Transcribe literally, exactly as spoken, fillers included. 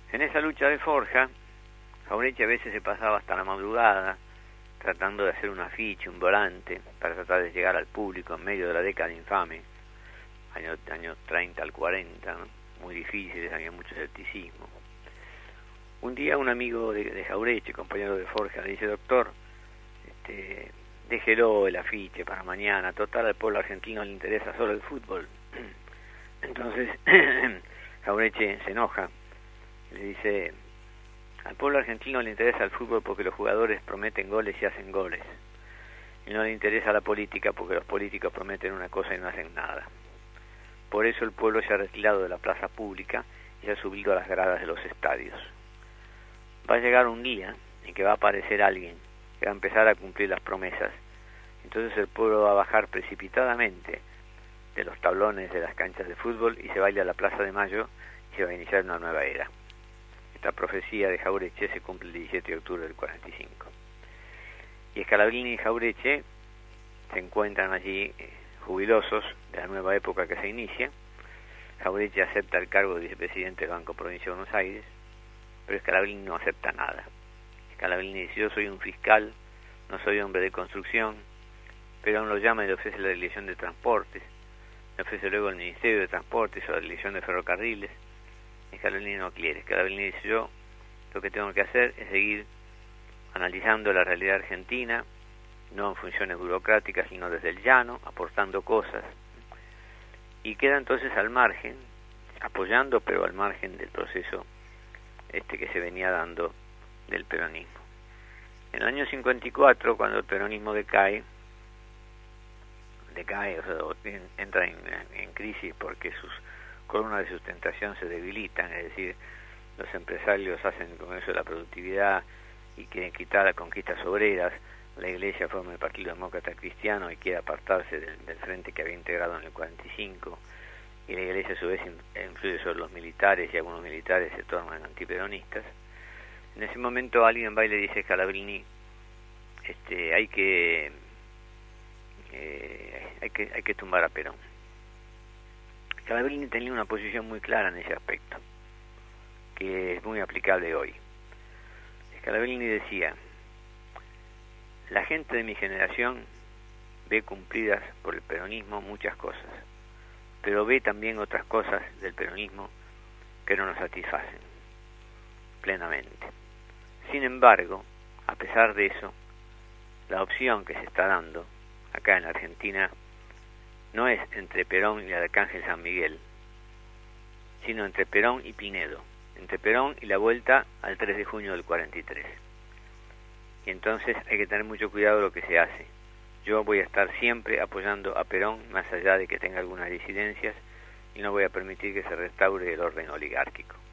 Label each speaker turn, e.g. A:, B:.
A: En esa lucha de forja, Jauretche a veces se pasaba hasta la madrugada tratando de hacer un afiche, un volante, para tratar de llegar al público en medio de la década infame, años años treinta al cuarenta, ¿no? Muy difíciles, había mucho escepticismo. Un día un amigo de, de Jauretche, compañero de forja, le dice: doctor, este, déjelo el afiche para mañana, total al pueblo argentino le interesa solo el fútbol. Entonces Jauretche se enoja, le dice: al pueblo argentino le interesa el fútbol porque los jugadores prometen goles y hacen goles, y no le interesa la política porque los políticos prometen una cosa y no hacen nada. Por eso el pueblo se ha retirado de la plaza pública y se ha subido a las gradas de los estadios. Va a llegar un día en que va a aparecer alguien que va a empezar a cumplir las promesas. Entonces el pueblo va a bajar precipitadamente de los tablones de las canchas de fútbol y se va a ir a la Plaza de Mayo y se va a iniciar una nueva era. Esta profecía de Jauretche se cumple el diecisiete de octubre del cuarenta y cinco. Y Scalabrini y Jauretche se encuentran allí eh, jubilosos de la nueva época que se inicia. Jauretche acepta el cargo de vicepresidente del Banco Provincia de Buenos Aires, pero Scalabrini no acepta nada. Scalabrini dice: yo soy un fiscal, no soy hombre de construcción. Perón lo llama y le ofrece la dirección de transportes, le ofrece luego el Ministerio de Transportes o la dirección de ferrocarriles. Scalabrini no quiere. Scalabrini dice: yo lo que tengo que hacer es seguir analizando la realidad argentina, no en funciones burocráticas, sino desde el llano, aportando cosas. Y queda entonces al margen, apoyando, pero al margen del proceso este que se venía dando del peronismo. En el año cincuenta y cuatro, cuando el peronismo decae, decae, o sea, entra en, en crisis porque sus columnas de sustentación se debilitan, es decir, los empresarios hacen con eso la productividad y quieren quitar las conquistas obreras. La Iglesia forma el Partido Demócrata Cristiano y quiere apartarse del, del frente que había integrado en el cuarenta y cinco, y la Iglesia a su vez influye sobre los militares y algunos militares se tornan antiperonistas. En ese momento alguien va y le dice a Scalabrini: este, hay que eh, hay que hay que tumbar a Perón. Scalabrini tenía una posición muy clara en ese aspecto, que es muy aplicable hoy. Scalabrini decía: la gente de mi generación ve cumplidas por el peronismo muchas cosas, pero ve también otras cosas del peronismo que no nos satisfacen plenamente. Sin embargo, a pesar de eso, la opción que se está dando acá en la Argentina no es entre Perón y el Arcángel San Miguel, sino entre Perón y Pinedo, entre Perón y la vuelta al tres de junio del cuarenta y tres. Y entonces hay que tener mucho cuidado de lo que se hace. Yo voy a estar siempre apoyando a Perón, más allá de que tenga algunas disidencias, y no voy a permitir que se restaure el orden oligárquico.